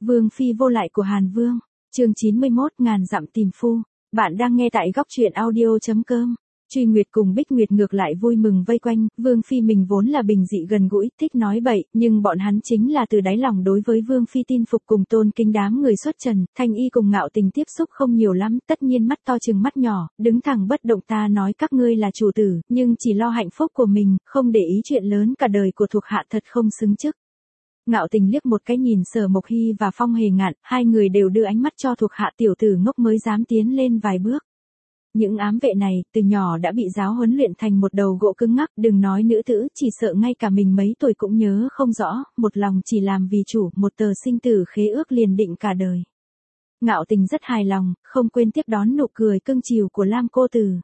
Vương phi vô lại của Hàn Vương, chương 91, ngàn dặm tìm phu. Bạn đang nghe tại góc truyện audio.com. Truy Nguyệt cùng Bích Nguyệt ngược lại vui mừng vây quanh, Vương phi mình vốn là bình dị gần gũi, thích nói bậy, nhưng bọn hắn chính là từ đáy lòng đối với Vương phi tin phục cùng tôn kính đám người xuất trần, Thanh Y cùng Ngạo Tình tiếp xúc không nhiều lắm, tất nhiên mắt to chừng mắt nhỏ, đứng thẳng bất động. Ta nói các ngươi là chủ tử, nhưng chỉ lo hạnh phúc của mình, không để ý chuyện lớn cả đời của thuộc hạ thật không xứng chức. Ngạo Tình liếc một cái nhìn Sở Mộc Hy và Phong Hề Ngạn, hai người đều đưa ánh mắt cho thuộc hạ, tiểu tử ngốc mới dám tiến lên vài bước. Những ám vệ này, từ nhỏ đã bị giáo huấn luyện thành một đầu gỗ cứng ngắc, đừng nói nữ tử, chỉ sợ ngay cả mình mấy tuổi cũng nhớ không rõ, một lòng chỉ làm vì chủ, một tờ sinh tử khế ước liền định cả đời. Ngạo Tình rất hài lòng, không quên tiếp đón nụ cười cưng chiều của Lam cô tử.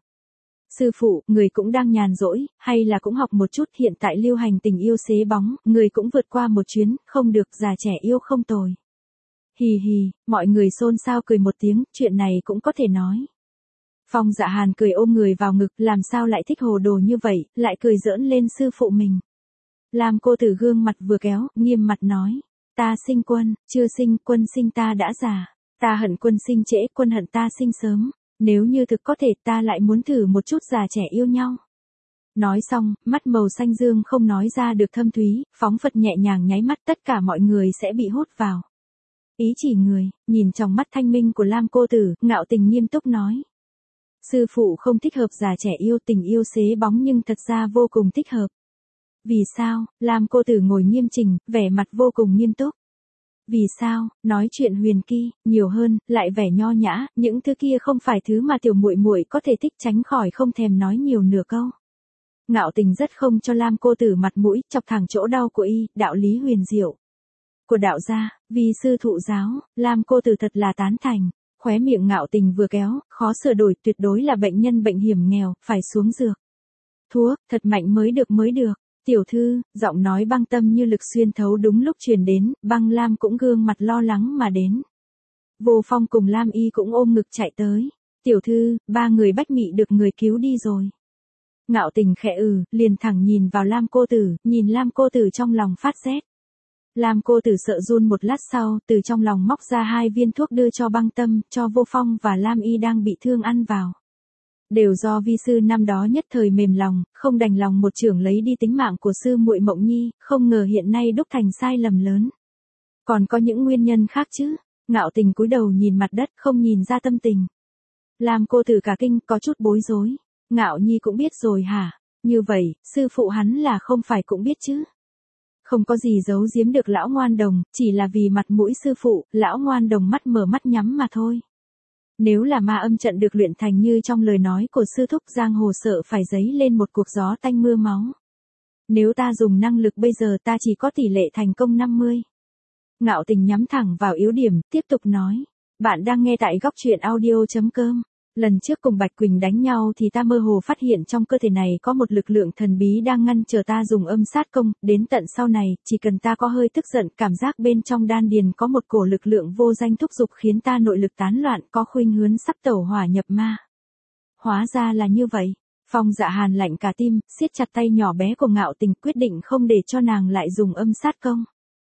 Sư phụ, người cũng đang nhàn rỗi, hay là cũng học một chút, hiện tại lưu hành tình yêu xế bóng, người cũng vượt qua một chuyến, không được, già trẻ yêu không tồi. Hì hì, mọi người xôn xao cười một tiếng, chuyện này cũng có thể nói. Phong Dạ Hàn cười ôm người vào ngực, làm sao lại thích hồ đồ như vậy, lại cười giỡn lên sư phụ mình. Lam cô tử gương mặt vừa kéo, nghiêm mặt nói, ta sinh quân, chưa sinh, quân sinh ta đã già, ta hận quân sinh trễ, quân hận ta sinh sớm. Nếu như thực có thể ta lại muốn thử một chút già trẻ yêu nhau. Nói xong, mắt màu xanh dương không nói ra được thâm thúy, phóng phật nhẹ nhàng nháy mắt, tất cả mọi người sẽ bị hút vào. Ý chỉ người, nhìn trong mắt thanh minh của Lam cô tử, Ngạo Tình nghiêm túc nói. Sư phụ không thích hợp già trẻ yêu, tình yêu xế bóng nhưng thật ra vô cùng thích hợp. Vì sao? Lam cô tử ngồi nghiêm chỉnh, vẻ mặt vô cùng nghiêm túc. Vì sao? Nói chuyện huyền kỳ, nhiều hơn, lại vẻ nho nhã, những thứ kia không phải thứ mà tiểu muội muội có thể thích, tránh khỏi không thèm nói nhiều nửa câu. Ngạo Tình rất không cho Lam cô tử mặt mũi, chọc thẳng chỗ đau của y, đạo lý huyền diệu của đạo gia, vì sư thụ giáo, Lam cô tử thật là tán thành. Khóe miệng Ngạo Tình vừa kéo, khó sửa đổi, tuyệt đối là bệnh nhân bệnh hiểm nghèo, phải xuống dược. Thuốc, thật mạnh mới được mới được. Tiểu thư, giọng nói băng tâm như lực xuyên thấu đúng lúc truyền đến, Băng Lam cũng gương mặt lo lắng mà đến. Vô Phong cùng Lam Y cũng ôm ngực chạy tới. Tiểu thư, ba người bách mị được người cứu đi rồi. Ngạo Tình khẽ liền thẳng nhìn vào Lam cô tử, nhìn Lam cô tử trong lòng phát rét. Lam cô tử sợ run một lát sau, từ trong lòng móc ra 2 viên thuốc đưa cho Băng Tâm, cho Vô Phong và Lam Y đang bị thương ăn vào. Đều do vi sư năm đó nhất thời mềm lòng, không đành lòng một chưởng lấy đi tính mạng của sư muội Mộng Nhi, không ngờ hiện nay đúc thành sai lầm lớn. Còn có những nguyên nhân khác chứ? Ngạo Tình cúi đầu nhìn mặt đất, không nhìn ra tâm tình. Lam cô tử cả kinh, có chút bối rối. Ngạo Nhi cũng biết rồi hả? Như vậy, sư phụ hắn là không phải cũng biết chứ? Không có gì giấu giếm được lão ngoan đồng, chỉ là vì mặt mũi sư phụ, lão ngoan đồng mắt mở mắt nhắm mà thôi. Nếu là ma âm trận được luyện thành như trong lời nói của sư thúc, giang hồ sợ phải dấy lên một cuộc gió tanh mưa máu. Nếu ta dùng năng lực bây giờ ta chỉ có tỷ lệ thành công 50. Ngạo Tình nhắm thẳng vào yếu điểm, tiếp tục nói. Bạn đang nghe tại góc truyện audio.com. Lần trước cùng Bạch Quỳnh đánh nhau thì ta mơ hồ phát hiện trong cơ thể này có một lực lượng thần bí đang ngăn chờ ta dùng âm sát công, đến tận sau này, chỉ cần ta có hơi tức giận, cảm giác bên trong đan điền có một cổ lực lượng vô danh thúc giục khiến ta nội lực tán loạn, có khuynh hướng sắp tẩu hỏa nhập ma. Hóa ra là như vậy. Phong Dạ Hàn lạnh cả tim, siết chặt tay nhỏ bé của Ngạo Tình, quyết định không để cho nàng lại dùng âm sát công.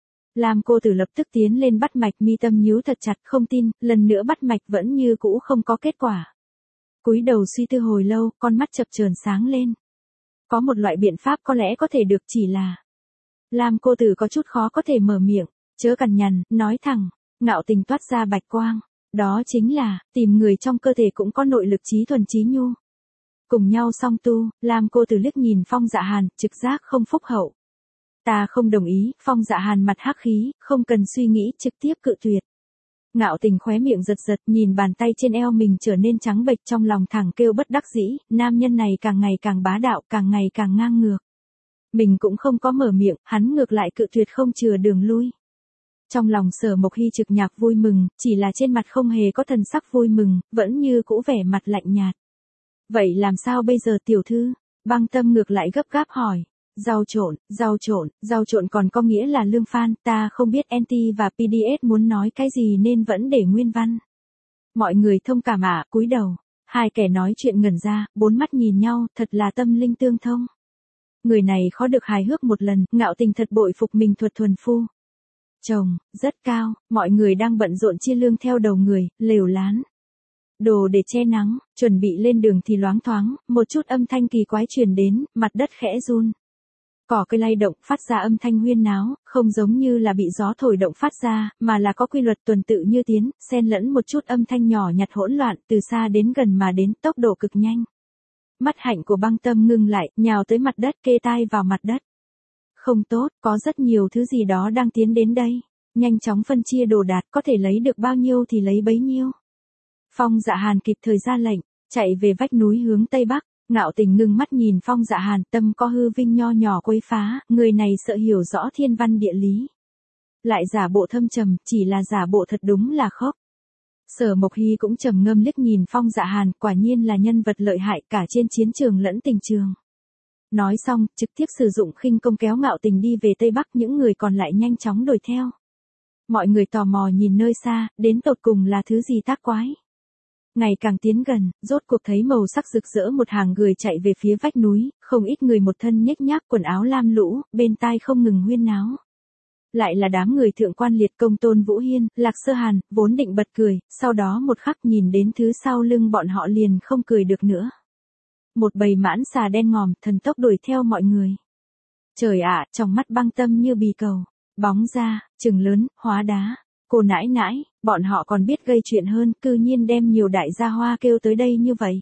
Lam cô tử lập tức tiến lên bắt mạch, mi tâm nhíu thật chặt, không tin, lần nữa bắt mạch vẫn như cũ không có kết quả. Cúi đầu suy tư hồi lâu, con mắt chập chờn sáng lên. Có một loại biện pháp có lẽ có thể được, chỉ là Lam cô tử có chút khó có thể mở miệng, chớ cằn nhằn, nói thẳng. Ngạo Tình toát ra bạch quang, đó chính là tìm người trong cơ thể cũng có nội lực trí thuần trí nhu. Cùng nhau song tu. Lam cô tử liếc nhìn Phong Dạ Hàn, trực giác không phúc hậu. Ta không đồng ý. Phong Dạ Hàn mặt hắc khí, không cần suy nghĩ, trực tiếp cự tuyệt. Ngạo Tình khóe miệng giật giật, nhìn bàn tay trên eo mình trở nên trắng bệch, trong lòng thẳng kêu bất đắc dĩ, nam nhân này càng ngày càng bá đạo, càng ngày càng ngang ngược. Mình cũng không có mở miệng, hắn ngược lại cự tuyệt không chừa đường lui. Trong lòng Sở Mộc Hy trực nhạc vui mừng, chỉ là trên mặt không hề có thần sắc vui mừng, vẫn như cũ vẻ mặt lạnh nhạt. Vậy làm sao bây giờ tiểu thư? Băng Tâm ngược lại gấp gáp hỏi. Rau trộn còn có nghĩa là lương phan, ta không biết NT và PDS muốn nói cái gì nên vẫn để nguyên văn. Mọi người thông cảm ạ, cúi đầu. Hai kẻ nói chuyện ngẩn ra, bốn mắt nhìn nhau, thật là tâm linh tương thông. Người này khó được hài hước một lần, Ngạo Tình thật bội phục mình thuật thuần phu. Chồng, rất cao, mọi người đang bận rộn chia lương theo đầu người, lều lán. Đồ để che nắng, chuẩn bị lên đường thì loáng thoáng, một chút âm thanh kỳ quái truyền đến, mặt đất khẽ run. Cỏ cây lay động phát ra âm thanh huyên náo, không giống như là bị gió thổi động phát ra, mà là có quy luật tuần tự như tiến, xen lẫn một chút âm thanh nhỏ nhặt hỗn loạn, từ xa đến gần mà đến tốc độ cực nhanh. Mắt hạnh của Băng Tâm ngưng lại, nhào tới mặt đất, kê tai vào mặt đất. Không tốt, có rất nhiều thứ gì đó đang tiến đến đây. Nhanh chóng phân chia đồ đạc, có thể lấy được bao nhiêu thì lấy bấy nhiêu. Phong Dạ Hàn kịp thời ra lệnh, chạy về vách núi hướng tây bắc. Ngạo Tình ngưng mắt nhìn Phong Dạ Hàn, tâm có hư vinh nho nhỏ quấy phá, người này sợ hiểu rõ thiên văn địa lý. Lại giả bộ thâm trầm, chỉ là giả bộ thật đúng là khóc. Sở Mộc Hy cũng trầm ngâm liếc nhìn Phong Dạ Hàn, quả nhiên là nhân vật lợi hại cả trên chiến trường lẫn tình trường. Nói xong, trực tiếp sử dụng khinh công kéo Ngạo Tình đi về Tây Bắc, những người còn lại nhanh chóng đuổi theo. Mọi người tò mò nhìn nơi xa, đến tột cùng là thứ gì tác quái. Ngày càng tiến gần, rốt cuộc thấy màu sắc rực rỡ một hàng người chạy về phía vách núi, không ít người một thân nhếch nhác quần áo lam lũ, bên tai không ngừng huyên náo. Lại là đám người thượng quan liệt công Tôn Vũ Hiên, Lạc Sơ Hàn, vốn định bật cười, sau đó một khắc nhìn đến thứ sau lưng bọn họ liền không cười được nữa. Một bầy mãn xà đen ngòm, thần tốc đuổi theo mọi người. Trời ạ, trong mắt Băng Tâm như bì cầu, bóng ra, chừng lớn, hóa đá. Cô nãi nãi, bọn họ còn biết gây chuyện hơn, cư nhiên đem nhiều đại gia hoa kêu tới đây như vậy.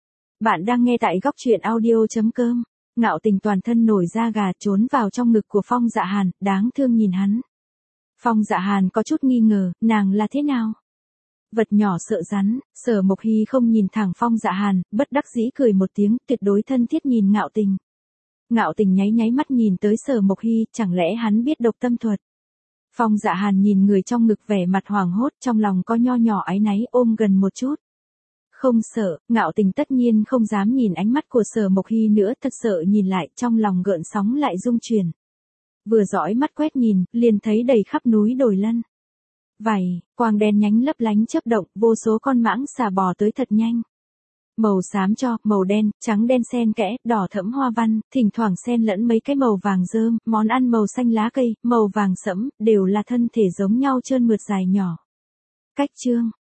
Bạn đang nghe tại góc truyện audio.com. Ngạo Tình toàn thân nổi da gà trốn vào trong ngực của Phong Dạ Hàn, đáng thương nhìn hắn. Phong Dạ Hàn có chút nghi ngờ, nàng là thế nào? Vật nhỏ sợ rắn, Sở Mộc Hy không nhìn thẳng Phong Dạ Hàn, bất đắc dĩ cười một tiếng, tuyệt đối thân thiết nhìn Ngạo Tình. Ngạo Tình nháy nháy mắt nhìn tới Sở Mộc Hy, chẳng lẽ hắn biết độc tâm thuật? Phong Dạ Hàn nhìn người trong ngực vẻ mặt hoảng hốt, trong lòng có nho nhỏ áy náy, ôm gần một chút. Không sợ, Ngạo Tình tất nhiên không dám nhìn ánh mắt của Sở Mộc Hy nữa, thật sợ nhìn lại, trong lòng gợn sóng lại rung chuyển. Vừa dõi mắt quét nhìn, liền thấy đầy khắp núi đồi lân. Vảy, quang đen nhánh lấp lánh chớp động, vô số con mãng xà bò tới thật nhanh. Màu xám cho, màu đen, trắng đen xen kẽ, đỏ thẫm hoa văn, thỉnh thoảng xen lẫn mấy cái màu vàng rơm, món ăn màu xanh lá cây, màu vàng sẫm, đều là thân thể giống nhau trơn mượt dài nhỏ. Cách chương,